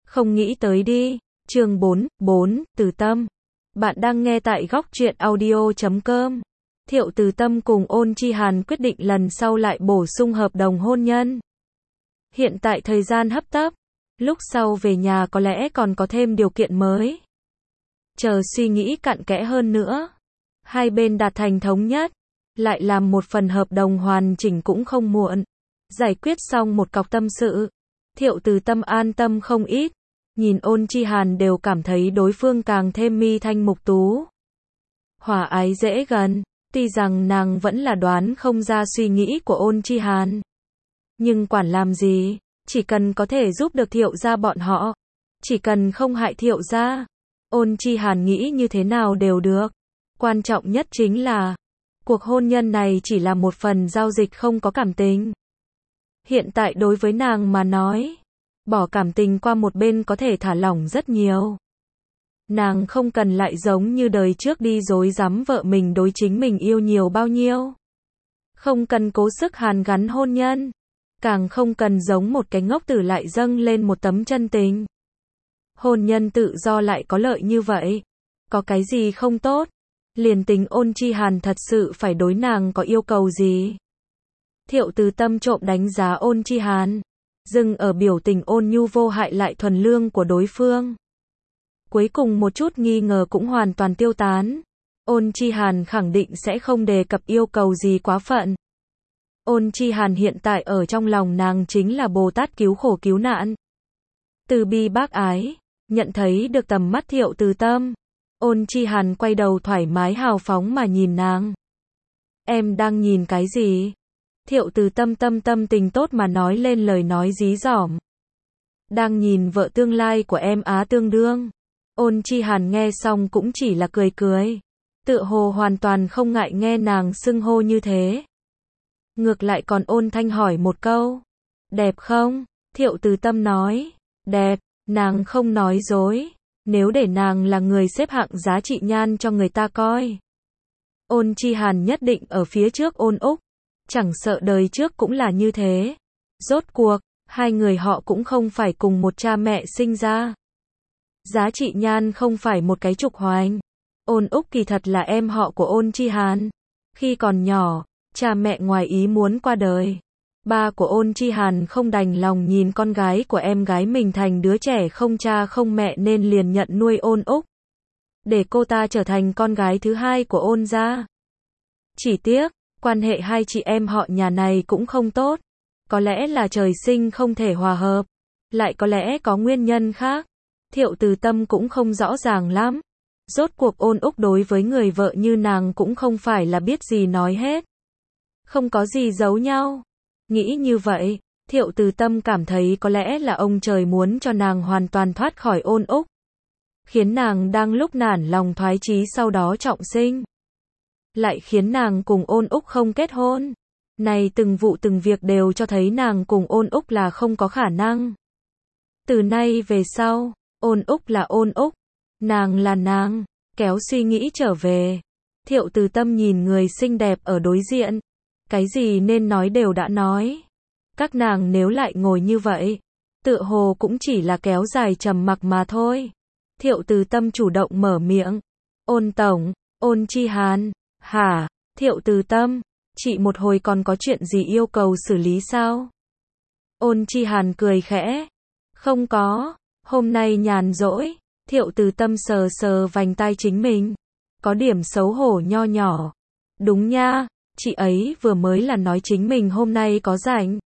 Không nghĩ tới đi. Chương 4, Từ Tâm. Bạn đang nghe tại góc truyện audio.com. Thiệu Từ Tâm cùng Ôn Chi Hàn quyết định lần sau lại bổ sung hợp đồng hôn nhân. Hiện tại thời gian hấp tấp, lúc sau về nhà có lẽ còn có thêm điều kiện mới. Chờ suy nghĩ cặn kẽ hơn nữa, hai bên đạt thành thống nhất, lại làm một phần hợp đồng hoàn chỉnh cũng không muộn. Giải quyết xong một cọc tâm sự, Thiệu Từ Tâm an tâm không ít, nhìn Ôn Chi Hàn đều cảm thấy đối phương càng thêm mi thanh mục tú. Hòa ái dễ gần, tuy rằng nàng vẫn là đoán không ra suy nghĩ của Ôn Chi Hàn. Nhưng quản làm gì, chỉ cần có thể giúp được Thiệu gia bọn họ, chỉ cần không hại Thiệu gia, Ôn Chi Hàn nghĩ như thế nào đều được. Quan trọng nhất chính là, cuộc hôn nhân này chỉ là một phần giao dịch không có cảm tình. Hiện tại đối với nàng mà nói, bỏ cảm tình qua một bên có thể thả lỏng rất nhiều. Nàng không cần lại giống như đời trước đi dối dám vợ mình đối chính mình yêu nhiều bao nhiêu. Không cần cố sức hàn gắn hôn nhân. Càng không cần giống một cái ngốc tử lại dâng lên một tấm chân tình. Hôn nhân tự do lại có lợi như vậy. Có cái gì không tốt? Liền tính Ôn Chi Hàn thật sự phải đối nàng có yêu cầu gì? Thiệu Từ Tâm trộm đánh giá Ôn Chi Hàn, dừng ở biểu tình ôn nhu vô hại lại thuần lương của đối phương. Cuối cùng một chút nghi ngờ cũng hoàn toàn tiêu tán. Ôn Chi Hàn khẳng định sẽ không đề cập yêu cầu gì quá phận. Ôn Chi Hàn hiện tại ở trong lòng nàng chính là Bồ Tát cứu khổ cứu nạn. Từ bi bác ái, nhận thấy được tầm mắt Thiệu Từ Tâm. Ôn Chi Hàn quay đầu thoải mái hào phóng mà nhìn nàng. Em đang nhìn cái gì? Thiệu Từ Tâm tâm tình tốt mà nói lên lời nói dí dỏm. Đang nhìn vợ tương lai của em á tương đương. Ôn Chi Hàn nghe xong cũng chỉ là cười cười. Tựa hồ hoàn toàn không ngại nghe nàng xưng hô như thế. Ngược lại còn ôn thanh hỏi một câu. Đẹp không? Thiệu Từ Tâm nói. Đẹp, nàng không nói dối. Nếu để nàng là người xếp hạng giá trị nhan cho người ta coi. Ôn Chi Hàn nhất định ở phía trước Ôn Úc. Chẳng sợ đời trước cũng là như thế. Rốt cuộc, hai người họ cũng không phải cùng một cha mẹ sinh ra. Giá trị nhan không phải một cái trục hoành. Ôn Úc kỳ thật là em họ của Ôn Chi Hàn. Khi còn nhỏ, cha mẹ ngoài ý muốn qua đời. Ba của Ôn Chi Hàn không đành lòng nhìn con gái của em gái mình thành đứa trẻ không cha không mẹ nên liền nhận nuôi Ôn Úc. Để cô ta trở thành con gái thứ hai của Ôn gia. Chỉ tiếc, quan hệ hai chị em họ nhà này cũng không tốt. Có lẽ là trời sinh không thể hòa hợp. Lại có lẽ có nguyên nhân khác. Thiệu Từ Tâm cũng không rõ ràng lắm. Rốt cuộc Ôn Úc đối với người vợ như nàng cũng không phải là biết gì nói hết. Không có gì giấu nhau. Nghĩ như vậy, Thiệu Từ Tâm cảm thấy có lẽ là ông trời muốn cho nàng hoàn toàn thoát khỏi Ôn Úc. Khiến nàng đang lúc nản lòng thoái chí sau đó trọng sinh. Lại khiến nàng cùng Ôn Úc không kết hôn. Này từng vụ từng việc đều cho thấy nàng cùng Ôn Úc là không có khả năng. Từ nay về sau, Ôn Úc là Ôn Úc, nàng là nàng, kéo suy nghĩ trở về. Thiệu Từ Tâm nhìn người xinh đẹp ở đối diện. Cái gì nên nói đều đã nói. Các nàng nếu lại ngồi như vậy, tựa hồ cũng chỉ là kéo dài trầm mặc mà thôi. Thiệu Từ Tâm chủ động mở miệng. Ôn tổng, Ôn Chi Hàn, hả? Thiệu Từ Tâm, chị một hồi còn có chuyện gì yêu cầu xử lý sao? Ôn Chi Hàn cười khẽ. Không có, hôm nay nhàn rỗi. Thiệu Từ Tâm sờ sờ vành tai chính mình. Có điểm xấu hổ nho nhỏ. Đúng nha, chị ấy vừa mới là nói chính mình hôm nay có rảnh.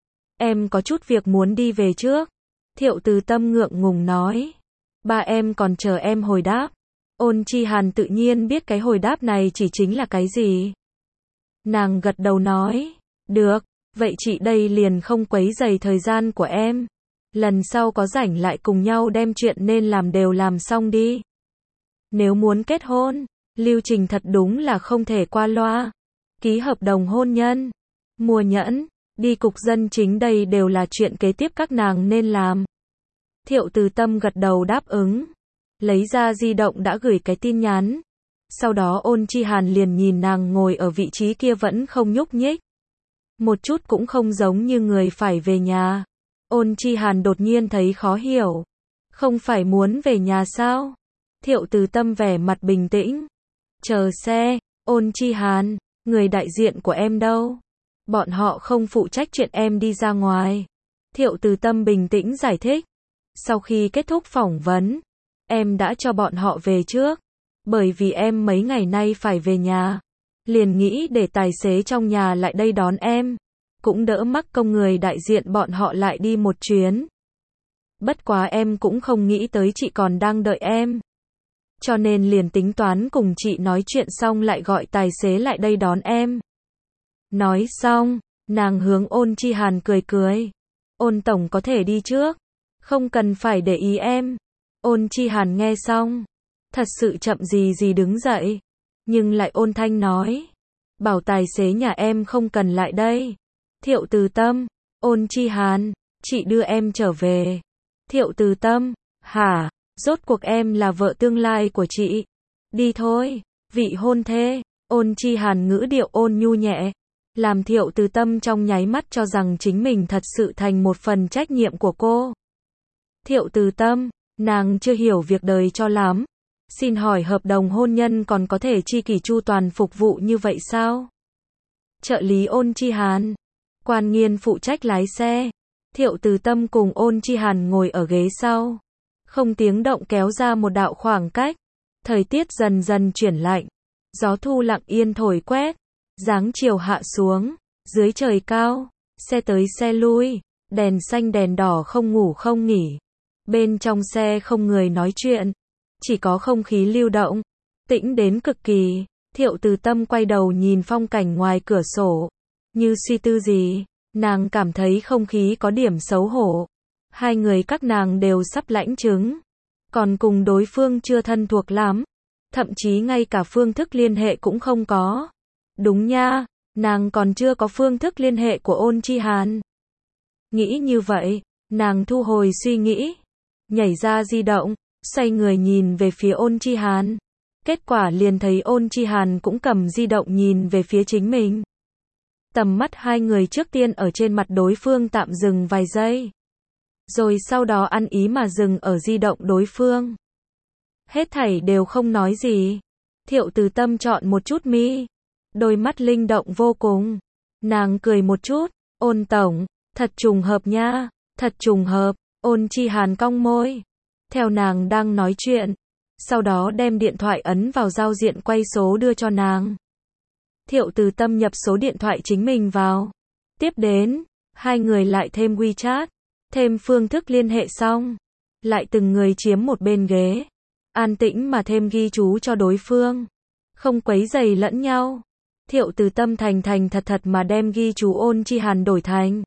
Em có chút việc muốn đi về trước. Thiệu Từ Tâm ngượng ngùng nói. Ba em còn chờ em hồi đáp. Ôn Chi Hàn tự nhiên biết cái hồi đáp này chỉ chính là cái gì. Nàng gật đầu nói. Được, vậy chị đây liền không quấy rầy thời gian của em. Lần sau có rảnh lại cùng nhau đem chuyện nên làm đều làm xong đi. Nếu muốn kết hôn, lưu trình thật đúng là không thể qua loa. Ký hợp đồng hôn nhân, mua nhẫn, đi cục dân chính đây đều là chuyện kế tiếp các nàng nên làm. Thiệu Từ Tâm gật đầu đáp ứng. Lấy ra di động đã gửi cái tin nhắn. Sau đó Ôn Chi Hàn liền nhìn nàng ngồi ở vị trí kia vẫn không nhúc nhích. Một chút cũng không giống như người phải về nhà. Ôn Chi Hàn đột nhiên thấy khó hiểu. Không phải muốn về nhà sao? Thiệu Từ Tâm vẻ mặt bình tĩnh. Chờ xe, Ôn Chi Hàn, người đại diện của em đâu? Bọn họ không phụ trách chuyện em đi ra ngoài. Thiệu Từ Tâm bình tĩnh giải thích. Sau khi kết thúc phỏng vấn, em đã cho bọn họ về trước. Bởi vì em mấy ngày nay phải về nhà. Liền nghĩ để tài xế trong nhà lại đây đón em. Cũng đỡ mắc công người đại diện bọn họ lại đi một chuyến. Bất quá em cũng không nghĩ tới chị còn đang đợi em. Cho nên liền tính toán cùng chị nói chuyện xong lại gọi tài xế lại đây đón em. Nói xong, nàng hướng Ôn Chi Hàn cười cười. Ôn tổng có thể đi trước. Không cần phải để ý em. Ôn Chi Hàn nghe xong. Thật sự chậm gì đứng dậy. Nhưng lại ôn thanh nói. Bảo tài xế nhà em không cần lại đây. Thiệu Từ Tâm, Ôn Chi Hàn, chị đưa em trở về. Thiệu Từ Tâm, hả, rốt cuộc em là vợ tương lai của chị. Đi thôi, vị hôn thê. Ôn Chi Hàn ngữ điệu ôn nhu nhẹ. Làm Thiệu Từ Tâm trong nháy mắt cho rằng chính mình thật sự thành một phần trách nhiệm của cô. Thiệu Từ Tâm, nàng chưa hiểu việc đời cho lắm. Xin hỏi hợp đồng hôn nhân còn có thể chi kỷ chu toàn phục vụ như vậy sao? Trợ lý Ôn Chi Hàn, Quan Nghiên phụ trách lái xe. Thiệu Từ Tâm cùng Ôn Chi Hàn ngồi ở ghế sau. Không tiếng động kéo ra một đạo khoảng cách. Thời tiết dần dần chuyển lạnh. Gió thu lặng yên thổi quét. Dáng chiều hạ xuống. Dưới trời cao. Xe tới xe lui. Đèn xanh đèn đỏ không ngủ không nghỉ. Bên trong xe không người nói chuyện. Chỉ có không khí lưu động. Tĩnh đến cực kỳ. Thiệu Từ Tâm quay đầu nhìn phong cảnh ngoài cửa sổ. Như suy tư gì. Nàng cảm thấy không khí có điểm xấu hổ. Hai người các nàng đều sắp lãnh chứng. Còn cùng đối phương chưa thân thuộc lắm. Thậm chí ngay cả phương thức liên hệ cũng không có. Đúng nha, nàng còn chưa có phương thức liên hệ của Ôn Chi Hàn. Nghĩ như vậy, nàng thu hồi suy nghĩ. Nhảy ra di động, xoay người nhìn về phía Ôn Chi Hàn. Kết quả liền thấy Ôn Chi Hàn cũng cầm di động nhìn về phía chính mình. Tầm mắt hai người trước tiên ở trên mặt đối phương tạm dừng vài giây. Rồi sau đó ăn ý mà dừng ở di động đối phương. Hết thảy đều không nói gì. Thiệu Từ Tâm chọn một chút mi. Đôi mắt linh động vô cùng. Nàng cười một chút. Ôn tổng, thật trùng hợp nha. Thật trùng hợp. Ôn Chi Hàn cong môi. Theo nàng đang nói chuyện. Sau đó đem điện thoại ấn vào giao diện quay số đưa cho nàng. Thiệu Từ Tâm nhập số điện thoại chính mình vào. Tiếp đến, hai người lại thêm WeChat. Thêm phương thức liên hệ xong. Lại từng người chiếm một bên ghế. An tĩnh mà thêm ghi chú cho đối phương. Không quấy rầy lẫn nhau. Thiệu Từ Tâm thành thật mà đem ghi chú Ôn Chi Hàn đổi thành.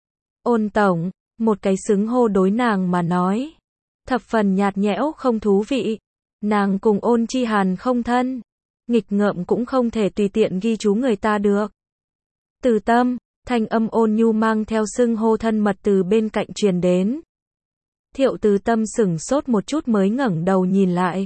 Ôn tổng, một cái xứng hô đối nàng mà nói. Thập phần nhạt nhẽo không thú vị. Nàng cùng Ôn Chi Hàn không thân. Nghịch ngợm cũng không thể tùy tiện ghi chú người ta được. Từ Tâm, thanh âm ôn nhu mang theo xưng hô thân mật từ bên cạnh truyền đến. Thiệu Từ Tâm sửng sốt một chút mới ngẩng đầu nhìn lại.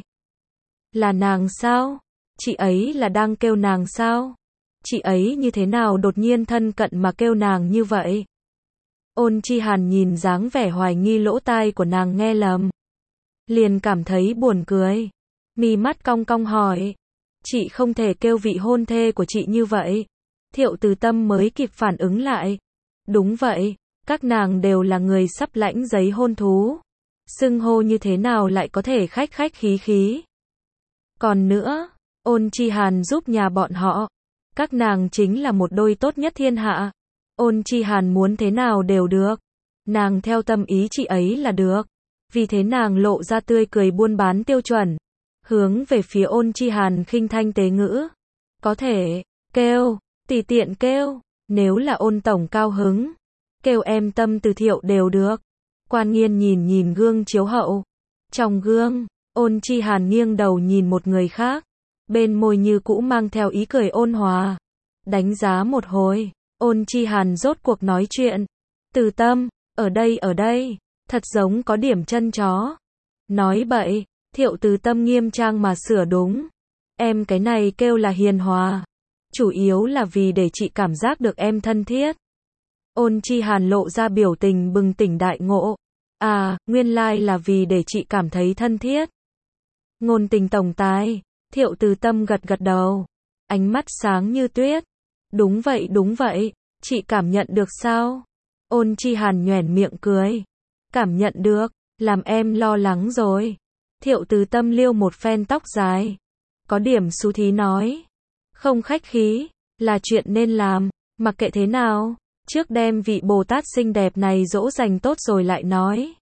Là nàng sao? Chị ấy là đang kêu nàng sao? Chị ấy như thế nào đột nhiên thân cận mà kêu nàng như vậy? Ôn Chi Hàn nhìn dáng vẻ hoài nghi lỗ tai của nàng nghe lầm. Liền cảm thấy buồn cười. Mi mắt cong cong hỏi. Chị không thể kêu vị hôn thê của chị như vậy. Thiệu Từ Tâm mới kịp phản ứng lại. Đúng vậy, các nàng đều là người sắp lãnh giấy hôn thú. Xưng hô như thế nào lại có thể khách khí. Còn nữa, Ôn Chi Hàn giúp nhà bọn họ. Các nàng chính là một đôi tốt nhất thiên hạ. Ôn Chi Hàn muốn thế nào đều được. Nàng theo tâm ý chị ấy là được. Vì thế nàng lộ ra tươi cười buôn bán tiêu chuẩn. Hướng về phía Ôn Chi Hàn khinh thanh tế ngữ. Có thể, kêu, tùy tiện kêu. Nếu là Ôn tổng cao hứng. Kêu em Tâm Từ Thiệu đều được. Quan Nghiên nhìn gương chiếu hậu. Trong gương, Ôn Chi Hàn nghiêng đầu nhìn một người khác. Bên môi như cũ mang theo ý cười ôn hòa. Đánh giá một hồi, Ôn Chi Hàn rốt cuộc nói chuyện. Từ Tâm, ở đây, thật giống có điểm chân chó. Nói bậy, Thiệu Từ Tâm nghiêm trang mà sửa đúng. Em cái này kêu là hiền hòa. Chủ yếu là vì để chị cảm giác được em thân thiết. Ôn Chi Hàn lộ ra biểu tình bừng tỉnh đại ngộ. À, nguyên lai là vì để chị cảm thấy thân thiết. Ngôn tình tổng tài. Thiệu Từ Tâm gật gật đầu. Ánh mắt sáng như tuyết. Đúng vậy, chị cảm nhận được sao? Ôn Chi Hàn nhoẻn miệng cười. Cảm nhận được, làm em lo lắng rồi. Thiệu Từ Tâm liêu một phen tóc dài. Có điểm xú thí nói. Không khách khí, là chuyện nên làm, mặc kệ thế nào. Trước đem vị Bồ Tát xinh đẹp này dỗ dành tốt rồi lại nói.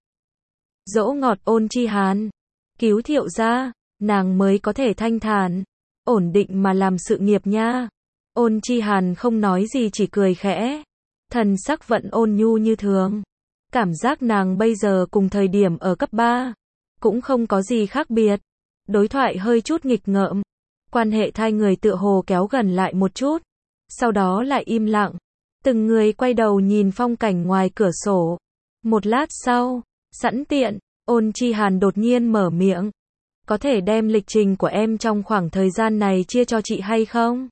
Dỗ ngọt Ôn Chi Hàn. Cứu Thiệu gia, nàng mới có thể thanh thản, ổn định mà làm sự nghiệp nha. Ôn Chi Hàn không nói gì chỉ cười khẽ. Thần sắc vẫn ôn nhu như thường. Cảm giác nàng bây giờ cùng thời điểm ở cấp 3. Cũng không có gì khác biệt. Đối thoại hơi chút nghịch ngợm. Quan hệ hai người tựa hồ kéo gần lại một chút. Sau đó lại im lặng. Từng người quay đầu nhìn phong cảnh ngoài cửa sổ. Một lát sau, sẵn tiện, Ôn Chi Hàn đột nhiên mở miệng. Có thể đem lịch trình của em trong khoảng thời gian này chia cho chị hay không?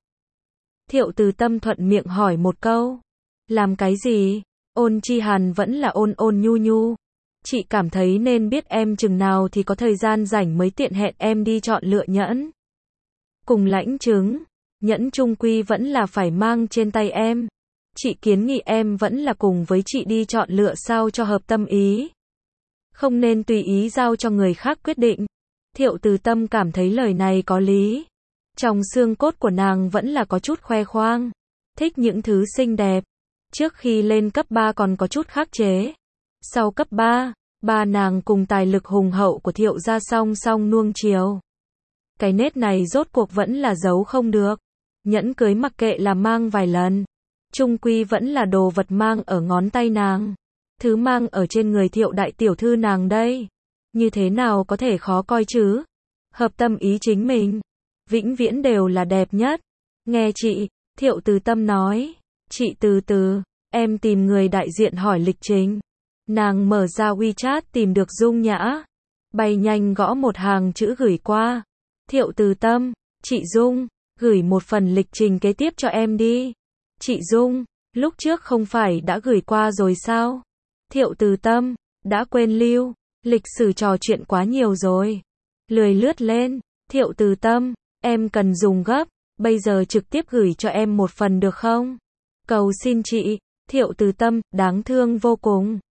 Thiệu Từ Tâm thuận miệng hỏi một câu. Làm cái gì? Ôn Chi Hàn vẫn là ôn ôn nhu nhu. Chị cảm thấy nên biết em chừng nào thì có thời gian rảnh mới tiện hẹn em đi chọn lựa nhẫn. Cùng lãnh chứng, nhẫn chung quy vẫn là phải mang trên tay em. Chị kiến nghị em vẫn là cùng với chị đi chọn lựa sao cho hợp tâm ý. Không nên tùy ý giao cho người khác quyết định. Thiệu Từ Tâm cảm thấy lời này có lý. Trong xương cốt của nàng vẫn là có chút khoe khoang. Thích những thứ xinh đẹp. Trước khi lên cấp 3 còn có chút khắc chế. Sau cấp 3, ba nàng cùng tài lực hùng hậu của Thiệu gia song song nuông chiều. Cái nết này rốt cuộc vẫn là giấu không được. Nhẫn cưới mặc kệ là mang vài lần. Chung quy vẫn là đồ vật mang ở ngón tay nàng. Thứ mang ở trên người Thiệu đại tiểu thư nàng đây. Như thế nào có thể khó coi chứ? Hợp tâm ý chính mình. Vĩnh viễn đều là đẹp nhất. Nghe chị, Thiệu Từ Tâm nói. Chị từ từ, em tìm người đại diện hỏi lịch trình. Nàng mở ra WeChat tìm được Dung Nhã. Bay nhanh gõ một hàng chữ gửi qua. Thiệu Từ Tâm, chị Dung, gửi một phần lịch trình kế tiếp cho em đi. Chị Dung, lúc trước không phải đã gửi qua rồi sao? Thiệu Từ Tâm, đã quên lưu. Lịch sử trò chuyện quá nhiều rồi. Lười lướt lên. Thiệu Từ Tâm, em cần dùng gấp. Bây giờ trực tiếp gửi cho em một phần được không? Cầu xin chị. Thiệu Từ Tâm, đáng thương vô cùng.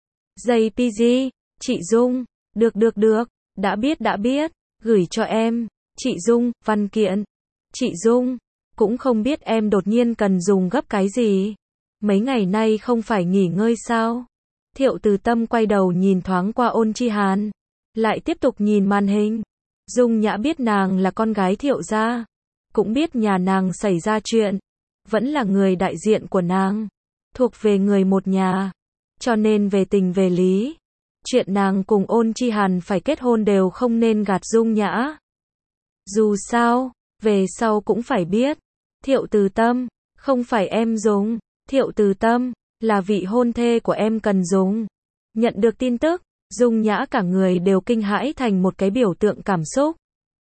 JPG, chị Dung, được, đã biết, gửi cho em. Chị Dung, văn kiện. Chị Dung, cũng không biết em đột nhiên cần dùng gấp cái gì. Mấy ngày nay không phải nghỉ ngơi sao? Thiệu Từ Tâm quay đầu nhìn thoáng qua Ôn Chi Hàn. Lại tiếp tục nhìn màn hình. Dung Nhã biết nàng là con gái Thiệu gia. Cũng biết nhà nàng xảy ra chuyện. Vẫn là người đại diện của nàng. Thuộc về người một nhà. Cho nên về tình về lý. Chuyện nàng cùng Ôn Chi Hàn phải kết hôn đều không nên gạt Dung Nhã. Dù sao, về sau cũng phải biết. Thiệu Từ Tâm, không phải em dùng. Thiệu Từ Tâm, là vị hôn thê của em cần dùng. Nhận được tin tức, Dung Nhã cả người đều kinh hãi thành một cái biểu tượng cảm xúc.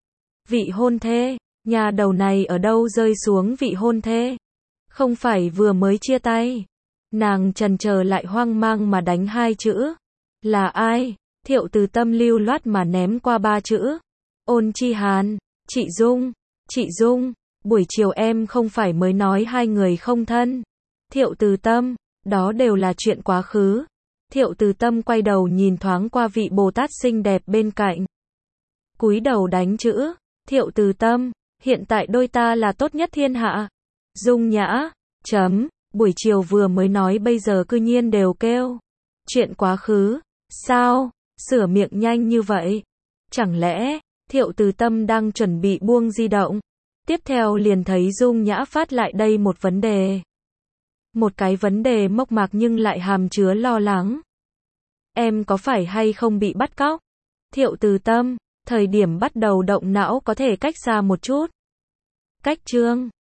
Vị hôn thê, nhà đầu này ở đâu rơi xuống vị hôn thê? Không phải vừa mới chia tay. Nàng chần chờ lại hoang mang mà đánh hai chữ. Là ai? Thiệu Từ Tâm lưu loát mà ném qua ba chữ. Ôn Chi Hàn, chị Dung, buổi chiều em không phải mới nói hai người không thân. Thiệu Từ Tâm, đó đều là chuyện quá khứ. Thiệu Từ Tâm quay đầu nhìn thoáng qua vị Bồ Tát xinh đẹp bên cạnh. Cúi đầu đánh chữ. Thiệu Từ Tâm, hiện tại đôi ta là tốt nhất thiên hạ. Dung Nhã, buổi chiều vừa mới nói bây giờ cư nhiên đều kêu. Chuyện quá khứ, sao, sửa miệng nhanh như vậy? Chẳng lẽ, Thiệu Từ Tâm đang chuẩn bị buông di động? Tiếp theo liền thấy Dung Nhã phát lại đây một vấn đề. Một cái vấn đề mộc mạc nhưng lại hàm chứa lo lắng. Em có phải hay không bị bắt cóc? Thiệu Từ Tâm, thời điểm bắt đầu động não có thể cách xa một chút. Cách chương